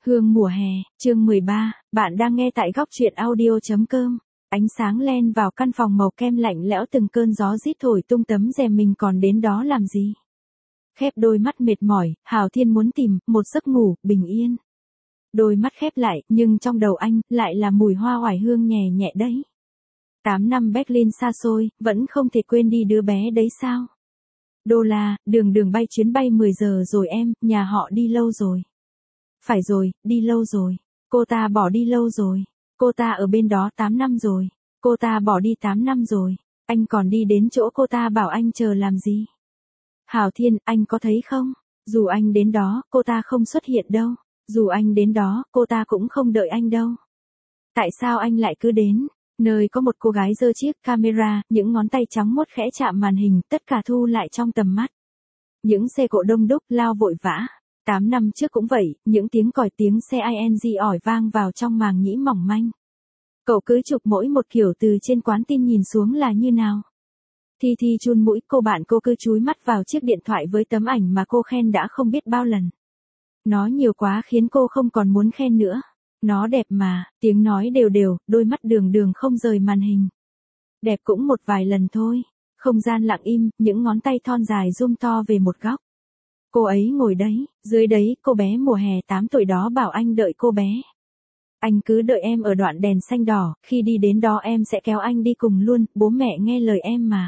Hương mùa hè, chương 13, bạn đang nghe tại góc truyện audio.com. Ánh sáng len vào căn phòng màu kem lạnh lẽo, từng cơn gió rít thổi tung tấm rèm, mình còn đến đó làm gì? Khép đôi mắt mệt mỏi, Hào Thiên muốn tìm một giấc ngủ bình yên. Đôi mắt khép lại, nhưng trong đầu anh lại là mùi hoa oải hương nhẹ nhẹ đấy. 8 năm Berlin xa xôi, vẫn không thể quên đi đứa bé đấy sao? Đô la, đường bay chuyến bay 10 giờ rồi em, nhà họ đi lâu rồi. Phải rồi, đi lâu rồi. Cô ta bỏ đi lâu rồi. Cô ta ở bên đó 8 năm rồi. Cô ta bỏ đi 8 năm rồi. Anh còn đi đến chỗ cô ta bảo anh chờ làm gì? Hào Thiên, anh có thấy không? Dù anh đến đó, cô ta không xuất hiện đâu. Dù anh đến đó, cô ta cũng không đợi anh đâu. Tại sao anh lại cứ đến? Nơi có một cô gái giơ chiếc camera, những ngón tay trắng muốt khẽ chạm màn hình, tất cả thu lại trong tầm mắt. Những xe cộ đông đúc lao vội vã. 8 năm trước cũng vậy, những tiếng còi, tiếng xe ing ỏi vang vào trong màng nhĩ mỏng manh. Cậu cứ chụp mỗi một kiểu từ trên quán tin nhìn xuống là như nào. Thi chun mũi, cô bạn cô cứ chúi mắt vào chiếc điện thoại với tấm ảnh mà cô khen đã không biết bao lần. Nó nhiều quá khiến cô không còn muốn khen nữa. Nó đẹp mà, tiếng nói đều đều, đôi mắt đường không rời màn hình. Đẹp cũng một vài lần thôi. Không gian lặng im, những ngón tay thon dài zoom to về một góc. Cô ấy ngồi đấy, dưới đấy, cô bé mùa hè 8 tuổi đó bảo anh đợi cô bé. Anh cứ đợi em ở đoạn đèn xanh đỏ, khi đi đến đó em sẽ kéo anh đi cùng luôn, bố mẹ nghe lời em mà.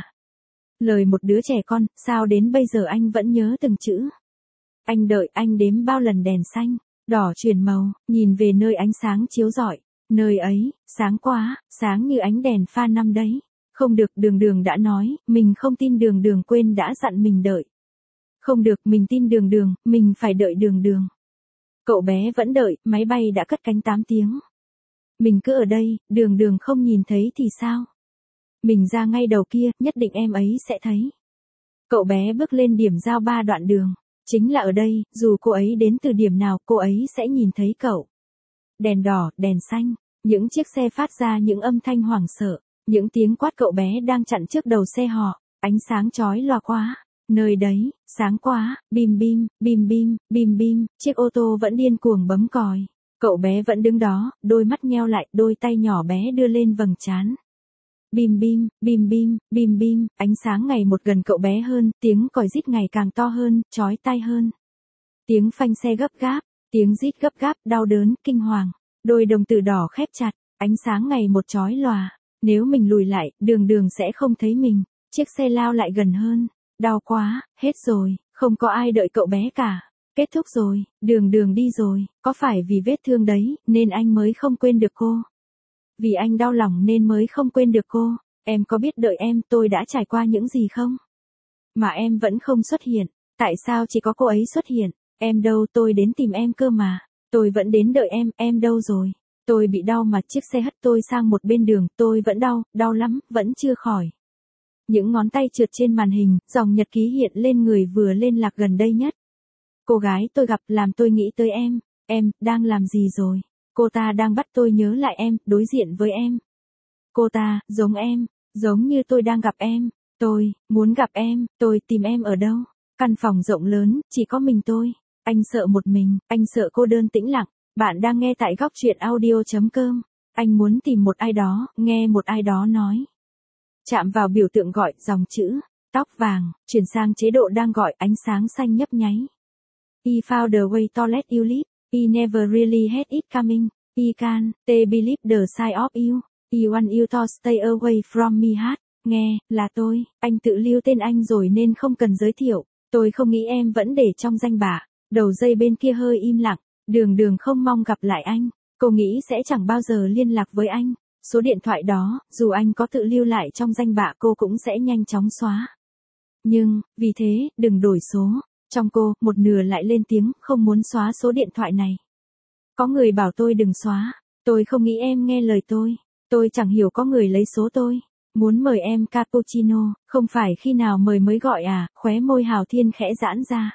Lời một đứa trẻ con, sao đến bây giờ anh vẫn nhớ từng chữ. Anh đợi, anh đếm bao lần đèn xanh, đỏ chuyển màu, nhìn về nơi ánh sáng chiếu rọi. Nơi ấy, sáng quá, sáng như ánh đèn pha năm đấy. Không được, đường đã nói, mình không tin, đường quên đã dặn mình đợi. Không được, mình tin đường, mình phải đợi đường. Cậu bé vẫn đợi, máy bay đã cất cánh 8 tiếng. Mình cứ ở đây, đường không nhìn thấy thì sao? Mình ra ngay đầu kia, nhất định em ấy sẽ thấy. Cậu bé bước lên điểm giao 3 đoạn đường. Chính là ở đây, dù cô ấy đến từ điểm nào, cô ấy sẽ nhìn thấy cậu. Đèn đỏ, đèn xanh, những chiếc xe phát ra những âm thanh hoảng sợ, những tiếng quát, cậu bé đang chặn trước đầu xe họ, ánh sáng chói lòa quá. Nơi đấy, sáng quá, bim, chiếc ô tô vẫn điên cuồng bấm còi. Cậu bé vẫn đứng đó, đôi mắt nheo lại, đôi tay nhỏ bé đưa lên vầng trán. Bim, ánh sáng ngày một gần cậu bé hơn, tiếng còi rít ngày càng to hơn, chói tai hơn. Tiếng phanh xe gấp gáp, tiếng rít gấp gáp, đau đớn, kinh hoàng. Đôi đồng tử đỏ khép chặt, ánh sáng ngày một chói lòa. Nếu mình lùi lại, đường sẽ không thấy mình. Chiếc xe lao lại gần hơn. Đau quá, hết rồi, không có ai đợi cậu bé cả. Kết thúc rồi, đường đi rồi, có phải vì vết thương đấy, nên anh mới không quên được cô? Vì anh đau lòng nên mới không quên được cô. Em có biết đợi em, tôi đã trải qua những gì không? Mà em vẫn không xuất hiện. Tại sao chỉ có cô ấy xuất hiện? Em đâu, tôi đến tìm em cơ mà. Tôi vẫn đến đợi em đâu rồi? Tôi bị đau mà chiếc xe hất tôi sang một bên đường, tôi vẫn đau lắm, vẫn chưa khỏi. Những ngón tay trượt trên màn hình, dòng nhật ký hiện lên người vừa liên lạc gần đây nhất. Cô gái tôi gặp làm tôi nghĩ tới em đang làm gì rồi? Cô ta đang bắt tôi nhớ lại em, đối diện với em. Cô ta, giống em, giống như tôi đang gặp em. Tôi, muốn gặp em, tôi tìm em ở đâu? Căn phòng rộng lớn, chỉ có mình tôi. Anh sợ một mình, anh sợ cô đơn tĩnh lặng. Bạn đang nghe tại góc truyện audio.com. Anh muốn tìm một ai đó, nghe một ai đó nói. Chạm vào biểu tượng gọi, dòng chữ, tóc vàng, chuyển sang chế độ đang gọi, ánh sáng xanh nhấp nháy. He found the way to let you live. He never really had it coming. He can, they believe the side of you. He want you to stay away from me hát. Nghe, là tôi, anh tự lưu tên anh rồi nên không cần giới thiệu. Tôi không nghĩ em vẫn để trong danh bạ. Đầu dây bên kia hơi im lặng. Đường không mong gặp lại anh. Cô nghĩ sẽ chẳng bao giờ liên lạc với anh. Số điện thoại đó, dù anh có tự lưu lại trong danh bạ cô cũng sẽ nhanh chóng xóa. Nhưng, vì thế, đừng đổi số. Trong cô, một nửa lại lên tiếng, không muốn xóa số điện thoại này. Có người bảo tôi đừng xóa. Tôi không nghĩ em nghe lời tôi. Tôi chẳng hiểu có người lấy số tôi. Muốn mời em cappuccino, không phải khi nào mời mới gọi à, khóe môi Hào Thiên khẽ giãn ra.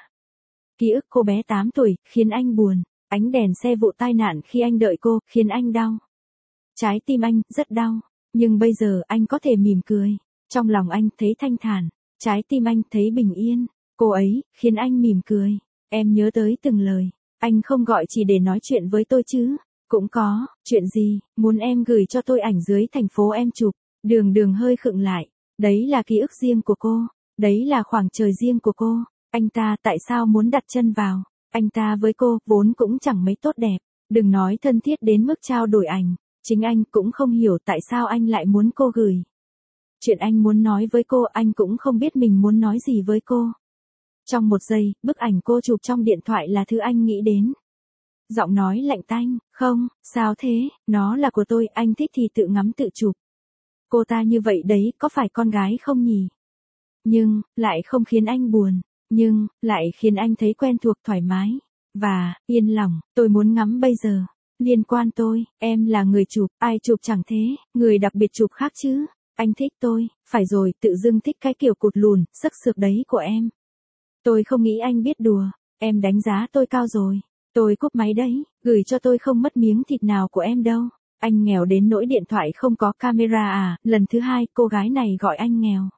Ký ức cô bé 8 tuổi, khiến anh buồn. Ánh đèn xe vụ tai nạn khi anh đợi cô, khiến anh đau. Trái tim anh, rất đau. Nhưng bây giờ anh có thể mỉm cười. Trong lòng anh thấy thanh thản. Trái tim anh thấy bình yên. Cô ấy, khiến anh mỉm cười. Em nhớ tới từng lời. Anh không gọi chỉ để nói chuyện với tôi chứ. Cũng có, chuyện gì, muốn em gửi cho tôi ảnh dưới thành phố em chụp. Đường Đường hơi khựng lại. Đấy là ký ức riêng của cô. Đấy là khoảng trời riêng của cô. Anh ta tại sao muốn đặt chân vào? Anh ta với cô vốn cũng chẳng mấy tốt đẹp. Đừng nói thân thiết đến mức trao đổi ảnh. Chính anh cũng không hiểu tại sao anh lại muốn cô gửi. Chuyện anh muốn nói với cô anh cũng không biết mình muốn nói gì với cô. Trong một giây, bức ảnh cô chụp trong điện thoại là thứ anh nghĩ đến. Giọng nói lạnh tanh, không, sao thế, nó là của tôi, anh thích thì tự ngắm tự chụp. Cô ta như vậy đấy, có phải con gái không nhỉ? Nhưng, lại không khiến anh buồn, nhưng, lại khiến anh thấy quen thuộc thoải mái. Và, yên lòng, tôi muốn ngắm bây giờ. Liên quan tôi, em là người chụp, ai chụp chẳng thế, người đặc biệt chụp khác chứ. Anh thích tôi, phải rồi, tự dưng thích cái kiểu cụt lùn, sức sược đấy của em. Tôi không nghĩ anh biết đùa, em đánh giá tôi cao rồi. Tôi cúp máy đấy, gửi cho tôi không mất miếng thịt nào của em đâu. Anh nghèo đến nỗi điện thoại không có camera à, lần thứ hai cô gái này gọi anh nghèo.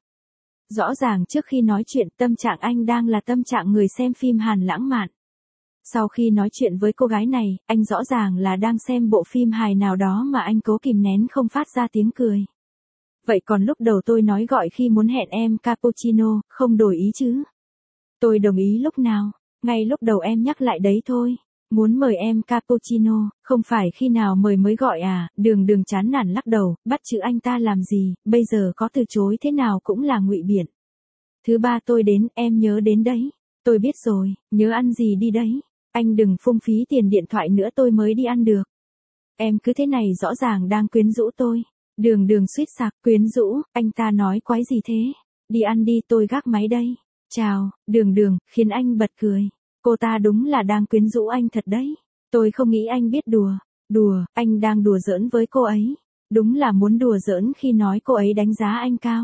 Rõ ràng trước khi nói chuyện tâm trạng anh đang là tâm trạng người xem phim Hàn lãng mạn. Sau khi nói chuyện với cô gái này, anh rõ ràng là đang xem bộ phim hài nào đó mà anh cố kìm nén không phát ra tiếng cười. Vậy còn lúc đầu tôi nói gọi khi muốn hẹn em cappuccino, không đổi ý chứ? Tôi đồng ý lúc nào? Ngay lúc đầu em nhắc lại đấy thôi. Muốn mời em cappuccino, không phải khi nào mời mới gọi à? Đường Đường chán nản lắc đầu, bắt chữ anh ta làm gì, bây giờ có từ chối thế nào cũng là ngụy biện. Thứ ba tôi đến, em nhớ đến đấy. Tôi biết rồi, nhớ ăn gì đi đấy. Anh đừng phung phí tiền điện thoại nữa tôi mới đi ăn được. Em cứ thế này rõ ràng đang quyến rũ tôi. Đường Đường suýt sặc, quyến rũ, anh ta nói quái gì thế? Đi ăn đi tôi gác máy đây. Chào, Đường Đường, khiến anh bật cười. Cô ta đúng là đang quyến rũ anh thật đấy. Tôi không nghĩ anh biết đùa. Đùa, anh đang đùa giỡn với cô ấy. Đúng là muốn đùa giỡn khi nói cô ấy đánh giá anh cao.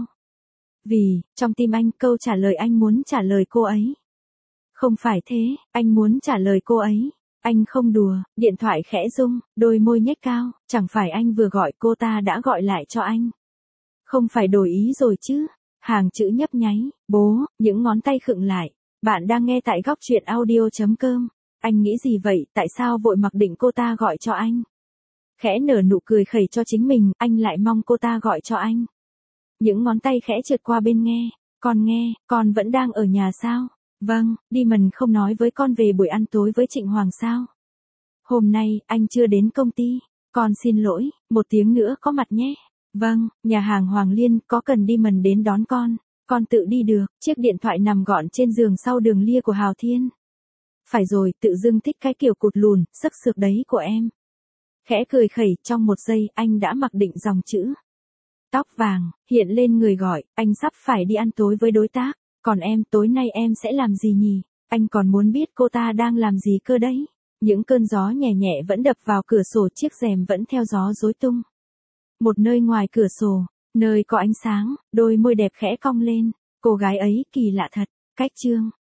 Vì, trong tim anh câu trả lời anh muốn trả lời cô ấy. Không phải thế, anh muốn trả lời cô ấy. Anh không đùa, điện thoại khẽ rung, đôi môi nhếch cao, chẳng phải anh vừa gọi cô ta đã gọi lại cho anh. Không phải đổi ý rồi chứ. Hàng chữ nhấp nháy, bố, những ngón tay khựng lại. Bạn đang nghe tại góc truyện audio.com. Anh nghĩ gì vậy, tại sao vội mặc định cô ta gọi cho anh? Khẽ nở nụ cười khẩy cho chính mình, anh lại mong cô ta gọi cho anh. Những ngón tay khẽ trượt qua bên nghe. Con vẫn đang ở nhà sao? Vâng, đi mần không nói với con về buổi ăn tối với Trịnh Hoàng sao? Hôm nay, anh chưa đến công ty. Con xin lỗi, một tiếng nữa có mặt nhé. Vâng, nhà hàng Hoàng Liên, có cần đi mần đến đón con tự đi được. Chiếc điện thoại nằm gọn trên giường sau đường lia của Hào Thiên. Phải rồi, tự dưng thích cái kiểu cụt lùn, sức sược đấy của em. Khẽ cười khẩy, trong một giây, anh đã mặc định dòng chữ. Tóc vàng, hiện lên người gọi, anh sắp phải đi ăn tối với đối tác. Còn em, tối nay em sẽ làm gì nhỉ? Anh còn muốn biết cô ta đang làm gì cơ đấy. Những cơn gió nhẹ nhẹ vẫn đập vào cửa sổ, chiếc rèm vẫn theo gió rối tung. Một nơi ngoài cửa sổ, nơi có ánh sáng, đôi môi đẹp khẽ cong lên. Cô gái ấy kỳ lạ thật. Cách chương